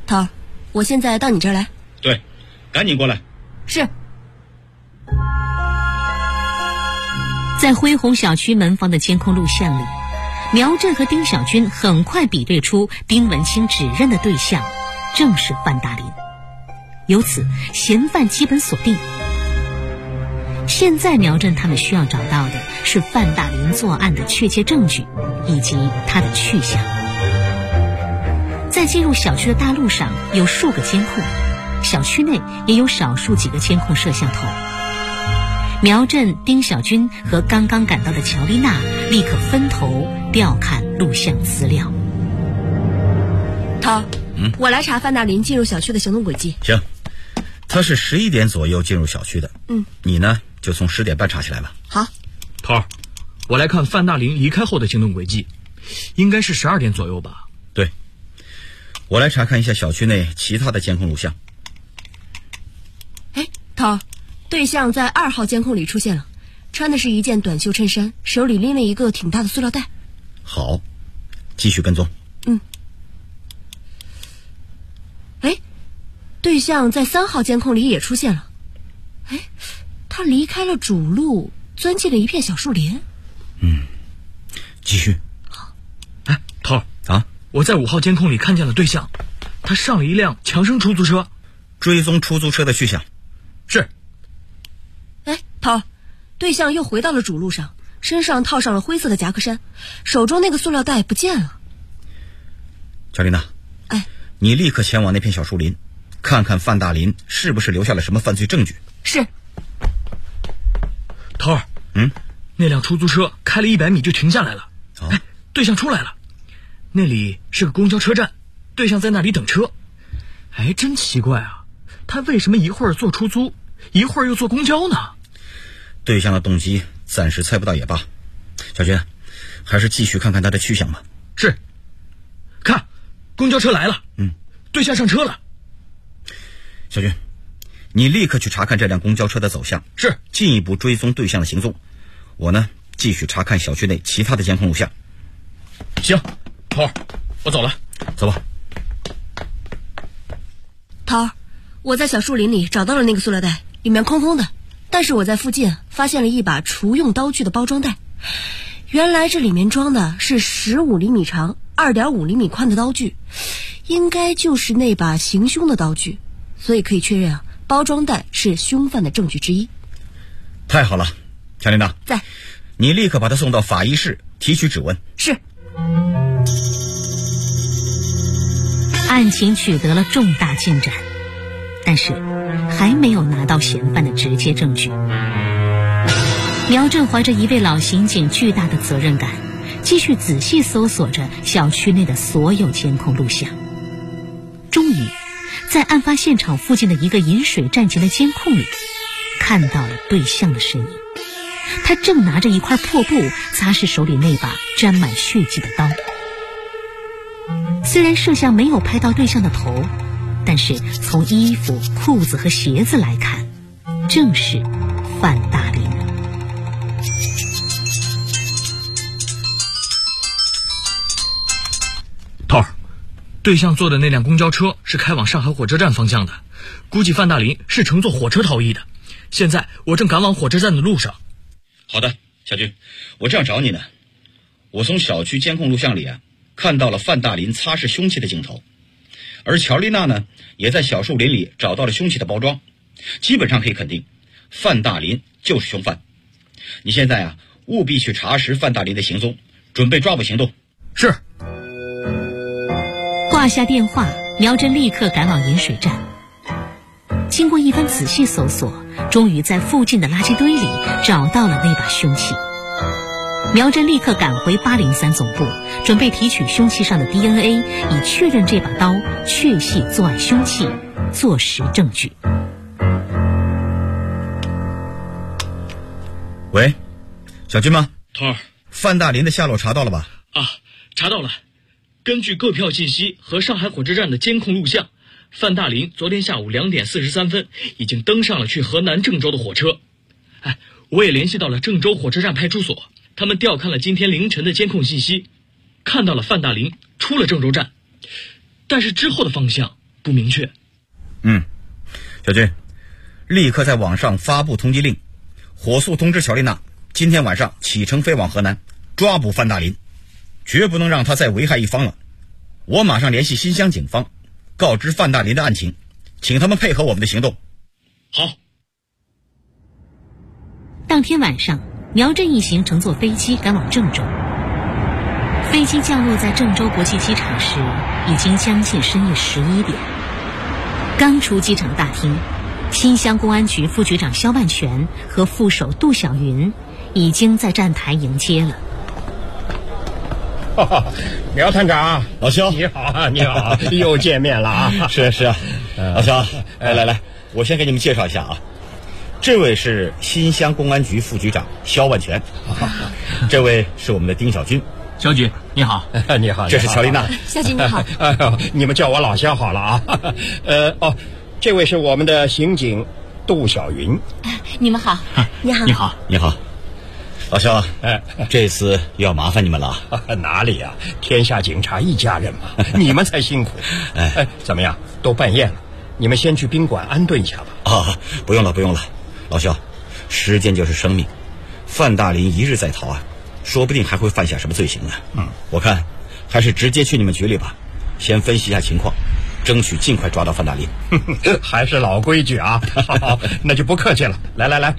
头儿，我现在到你这儿来。 对，赶紧过来。 是。 在恢宏小区门房的监控录像里，苗震和丁小军很快比对出丁文清指认的对象正是范大林，由此嫌犯基本锁定。现在苗震他们需要找到的是范大林作案的确切证据以及他的去向。在进入小区的大路上有数个监控，小区内也有少数几个监控摄像头。苗震、丁小军和刚刚赶到的乔丽娜立刻分头调看录像资料。 涛，我来查范大林进入小区的行动轨迹。 行，他是11点左右进入小区的。你呢就从10点半查起来吧。 好。 头儿，我来看范大林离开后的行动轨迹，应该是12点左右吧。 对，我来查看一下小区内其他的监控录像。 哎，头儿，对象在2号监控里出现了，穿的是一件短袖衬衫，手里拎了一个挺大的塑料袋。 好，继续跟踪。 哎，对象在3号监控里也出现了。哎，他离开了主路，钻进了一片小树林。 继续。 好。 哎，头儿啊， 我在5号监控里看见了对象，他上了一辆强生出租车。 追踪出租车的去向。 是。 哎，头，对象又回到了主路上，身上套上了灰色的夹克衫，手中那个塑料袋不见了。 乔丽娜， 哎， 你立刻前往那片小树林，看看范大林是不是留下了什么犯罪证据。 是。 头儿，那辆出租车开了100米就停下来了。哎，对象出来了，那里是个公交车站，对象在那里等车。哎，真奇怪啊，他为什么一会儿坐出租，一会儿又坐公交呢？ 对象的动机暂时猜不到也罢。小军，还是继续看看他的去向吧。 是。看，公交车来了。对象上车了。 小军，你立刻去查看这辆公交车的走向。 是。 进一步追踪对象的行踪。我呢，继续查看小区内其他的监控录像。 行，头儿，我走了。 走吧。 头儿，我在小树林里找到了那个塑料袋，里面空空的，但是我在附近发现了一把厨用刀具的包装袋。原来这里面装的是15厘米长、2.5厘米宽的刀具，应该就是那把行凶的刀具，所以可以确认啊，包装袋是凶犯的证据之一。 太好了，乔丽娜， 在。 你立刻把他送到法医室提取指纹。 是。 案情取得了重大进展，但是还没有拿到嫌犯的直接证据。苗震怀着一位老刑警巨大的责任感，继续仔细搜索着小区内的所有监控录像。终于在案发现场附近的一个饮水站前的监控里看到了对象的身影，他正拿着一块破布擦拭手里那把沾满血迹的刀。虽然摄像没有拍到对象的头，但是从衣服、裤子和鞋子来看，正是范大林。 头儿，对象坐的那辆公交车是开往上海火车站方向的，估计范大林是乘坐火车逃逸的。现在我正赶往火车站的路上。 好的，小军，我正要找你呢。我从小区监控录像里看到了范大林擦拭凶器的镜头，而乔丽娜呢，也在小树林里找到了凶器的包装，基本上可以肯定，范大林就是凶犯。你现在务必去查实范大林的行踪，准备抓捕行动。 是。 挂下电话，苗震立刻赶往饮水站。经过一番仔细搜索，终于在附近的垃圾堆里找到了那把凶器。苗震立刻赶回803总部，准备提取凶器上的 DNA， 以确认这把刀确系作案凶器，坐实证据。 喂，小军吗？ 头儿， 范大林的下落查到了吧？ 查到了。根据购票信息和上海火车站的监控录像，范大林昨天下午2点43分已经登上了去河南郑州的火车。我也联系到了郑州火车站派出所，他们调看了今天凌晨的监控信息，看到了范大林出了郑州站，但是之后的方向不不明确。 小军，立刻在网上发布通缉令，火速通知乔丽娜，今天晚上启程飞往河南，抓捕范大林，绝不能让他再危害一方了。我马上联系新乡警方，告知范大林的案情，请他们配合我们的行动。 好。 当天晚上，苗振一行乘坐飞机赶往郑州。飞机降落在郑州国际机场时，已经将近深夜11点。刚出机场大厅，新乡公安局副局长肖万全和副手杜小云已经在站台迎接了。 苗探长， 老肖， 你好啊，你好，又见面了啊！ 是啊，老肖，来，我先给你们介绍一下啊，这位是新乡公安局副局长肖万全，这位是我们的丁小军。 小局你好。 你好， 这是乔丽娜。 小局你好。 你们叫我老肖好了啊。这位是我们的刑警杜小云。 你们好。你好。 你好，老肖，这次又要麻烦你们了。 哪里啊，天下警察一家人嘛，你们才辛苦。怎么样，都半夜了，你们先去宾馆安顿一下吧。 不用了，老肖，时间就是生命，范大林一日在逃啊，说不定还会犯下什么罪行呢。我看还是直接去你们局里吧，先分析一下情况，争取尽快抓到范大林。 还是老规矩啊。好，那就不客气了。来。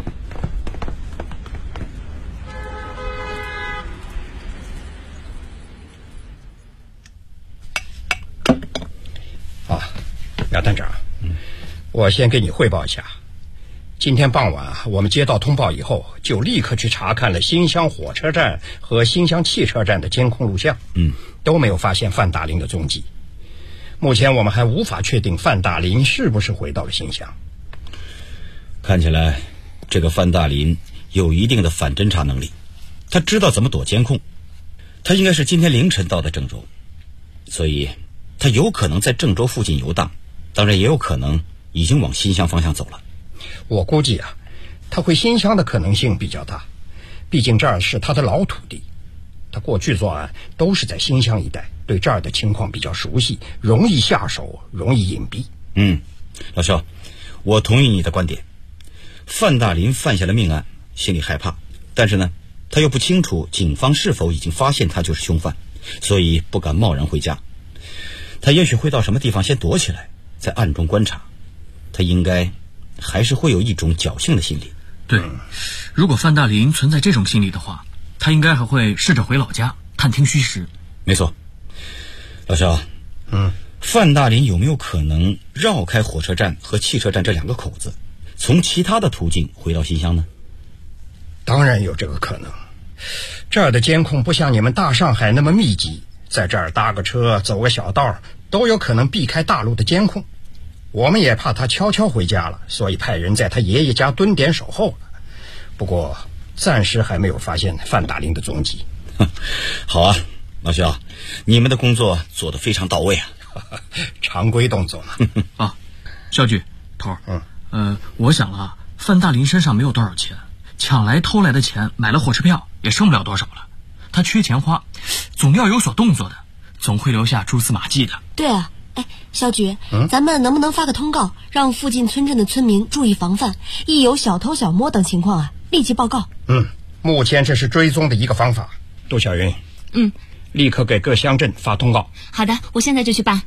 苗探长，我先给你汇报一下。今天傍晚我们接到通报以后，就立刻去查看了新乡火车站和新乡汽车站的监控录像，都没有发现范大林的踪迹。目前我们还无法确定范大林是不是回到了新乡。 看起来这个范大林有一定的反侦查能力，他知道怎么躲监控，他应该是今天凌晨到的郑州，所以他有可能在郑州附近游荡，当然也有可能已经往新乡方向走了。 我估计他回新乡的可能性比较大，毕竟这儿是他的老土地，他过去作案都是在新乡一带，对这儿的情况比较熟悉，容易下手，容易隐蔽。 老肖，我同意你的观点。范大林犯下了命案，心里害怕，但是呢，他又不清楚警方是否已经发现他就是凶犯，所以不敢贸然回家。他也许会到什么地方先躲起来，在暗中观察。他应该还是会有一种侥幸的心理。 对，如果范大林存在这种心理的话，他应该还会试着回老家探听虚实。 没错。老肖，范大林有没有可能绕开火车站和汽车站这两个口子，从其他的途径回到新乡呢？ 当然有这个可能。这儿的监控不像你们大上海那么密集，在这儿搭个车走个小道都有可能避开大陆的监控。我们也怕他悄悄回家了，所以派人在他爷爷家蹲点守候了。不过暂时还没有发现范大林的踪迹。 好啊，老肖，你们的工作做得非常到位啊。 常规动作嘛。 肖局头我想了，范大林身上没有多少钱，抢来偷来的钱买了火车票也剩不了多少了，他缺钱花，总要有所动作的，总会留下蛛丝马迹的。 对啊，肖局，咱们能不能发个通告，让附近村镇的村民注意防范，一有小偷小摸等情况立即报告。 目前这是追踪的一个方法。杜小云，立刻给各乡镇发通告。 好的，我现在就去办。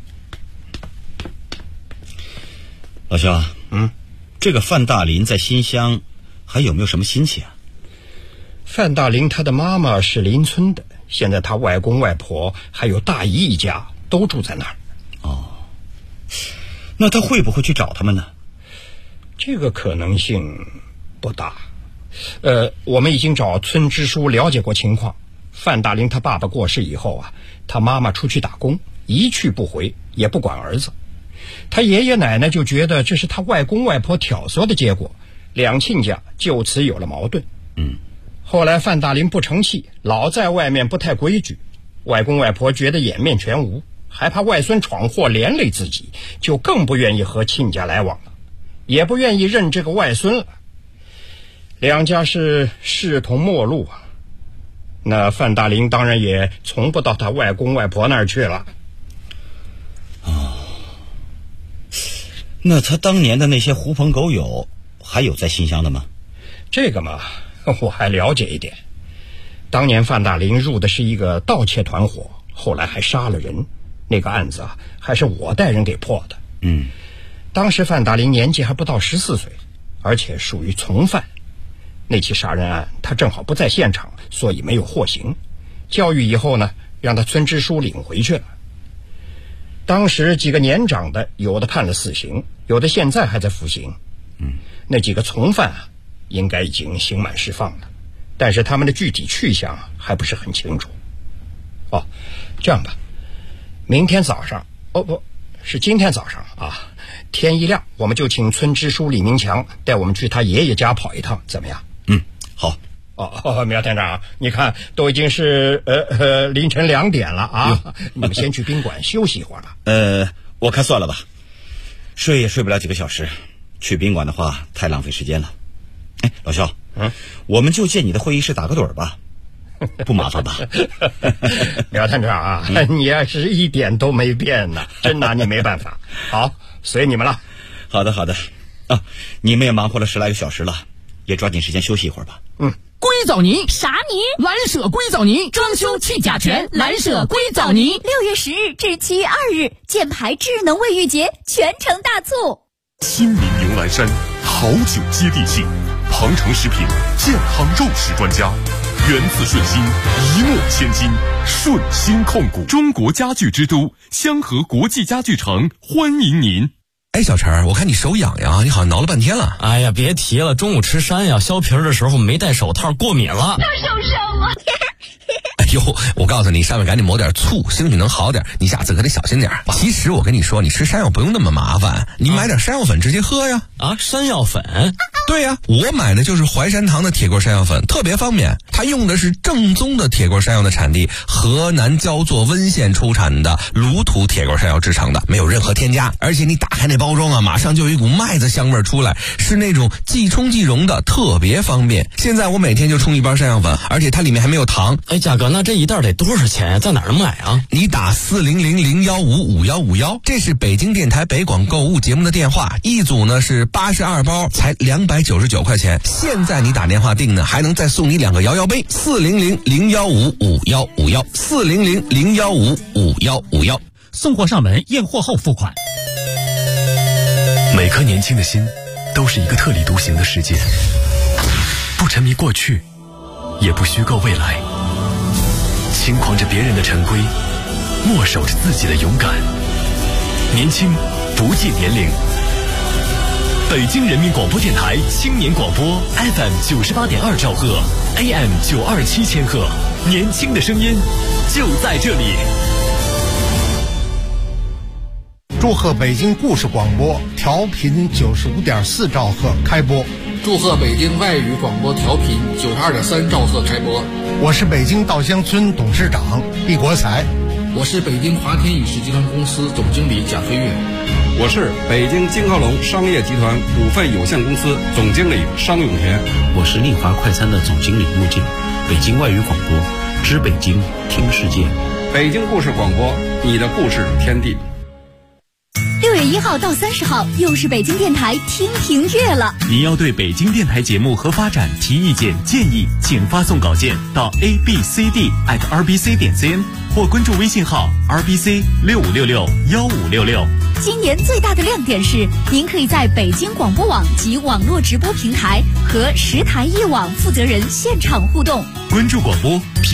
老肖，这个范大林在新乡还有没有什么亲戚啊？ 范大林他的妈妈是邻村的，现在他外公外婆还有大姨一家都住在那儿。 那他会不会去找他们呢？ 这个可能性不大。我们已经找村支书了解过情况。范大林他爸爸过世以后他妈妈出去打工，一去不回，也不管儿子。他爷爷奶奶就觉得这是他外公外婆挑唆的结果，两亲家就此有了矛盾。后来范大林不成器，老在外面不太规矩，外公外婆觉得颜面全无，还怕外孙闯祸连累自己，就更不愿意和亲家来往了，也不愿意认这个外孙了。两家是势同陌路那范大林当然也从不到他外公外婆那儿去了。 那他当年的那些狐朋狗友还有在新乡的吗？ 这个嘛，我还了解一点。当年范大林入的是一个盗窃团伙，后来还杀了人，那个案子啊，还是我带人给破的。当时范大林年纪还不到14岁，而且属于从犯。那起杀人案他正好不在现场，所以没有获刑。教育以后呢，让他村支书领回去了。当时几个年长的，有的判了死刑，有的现在还在服刑。那几个从犯啊，应该已经刑满释放了，但是他们的具体去向还不是很清楚。这样吧，明天早上，不是今天早上啊，天一亮我们就请村支书李明强带我们去他爷爷家跑一趟，怎么样？ 好。 苗团长，你看都已经是凌晨2点了啊，你们先去宾馆休息一会儿吧。 我看算了吧，睡也睡不了几个小时，去宾馆的话太浪费时间了。老肖，我们就借你的会议室打个盹吧，不麻烦吧？ 苗团长啊，你要是一点都没变呢，真拿你没办法。好，随你们了。 好的你们也忙活了10来个小时了，也抓紧时间休息一会儿吧。 硅藻泥啥泥？ 蓝舍硅藻泥，装修去甲醛，蓝舍硅藻泥。 6月10日至7月2日，箭牌智能卫浴节全城大促。 亲民牛栏山，好酒接地气，庞城食品健康肉食专家，源自顺心，一诺千金，顺心控股，中国家具之都香河国际家具城欢迎您。 小陈，我看你手痒痒，你好像挠了半天了。 哎呀，别提了，中午吃山药削皮的时候没戴手套，过敏了。 他受伤了。 我告诉你，上面赶紧抹点醋，兴许能好点。你下次可得小心点。其实我跟你说，你吃山药不用那么麻烦，你买点山药粉直接喝呀。 山药粉？ 对呀，我买的就是淮山堂的铁锅山药粉，特别方便。它用的是正宗的铁锅山药的产地河南焦作温县出产的卤土铁锅山药制成的，没有任何添加。而且你打开那包装啊，马上就有一股麦子香味出来，是那种即冲即溶的，特别方便。现在我每天就冲一包山药粉，而且它里面还没有糖。 嘉哥，那这一袋得多少钱呀？在哪儿能买啊？ 你打400-015-5151，这是北京电台北广购物节目的电话，一组呢是82包，才299块钱。现在你打电话订呢，还能再送你2个摇摇杯。400-015-5151，400-015-5151， 送货上门，验货后付款。 每颗年轻的心都是一个特立独行的世界，不沉迷过去，也不虚构未来，轻狂着别人的陈规，默守着自己的勇敢。年轻不计年龄。北京人民广播电台青年广播 FM 98.2兆赫 AM 927千赫，年轻的声音就在这里。 祝贺北京故事广播调频95.4兆赫开播。 祝贺北京外语广播调频92.3兆赫开播。 我是北京稻香村董事长毕国才。 我是北京华天影视集团公司总经理贾飞跃。 我是北京金鹤龙商业集团股份有限公司总经理商永田。 我是丽华快餐的总经理陆静。北京外语广播，知北京，听世界。 北京故事广播，你的故事天地。 6月1号到30号，又是北京电台听评月了。 您要对北京电台节目和发展提意见建议，请发送稿件到 abcd@rbc.cn 或关注微信号 rbc65661566。 今年最大的亮点是，您可以在北京广播网及网络直播平台和10台1网负责人现场互动。 关注广播。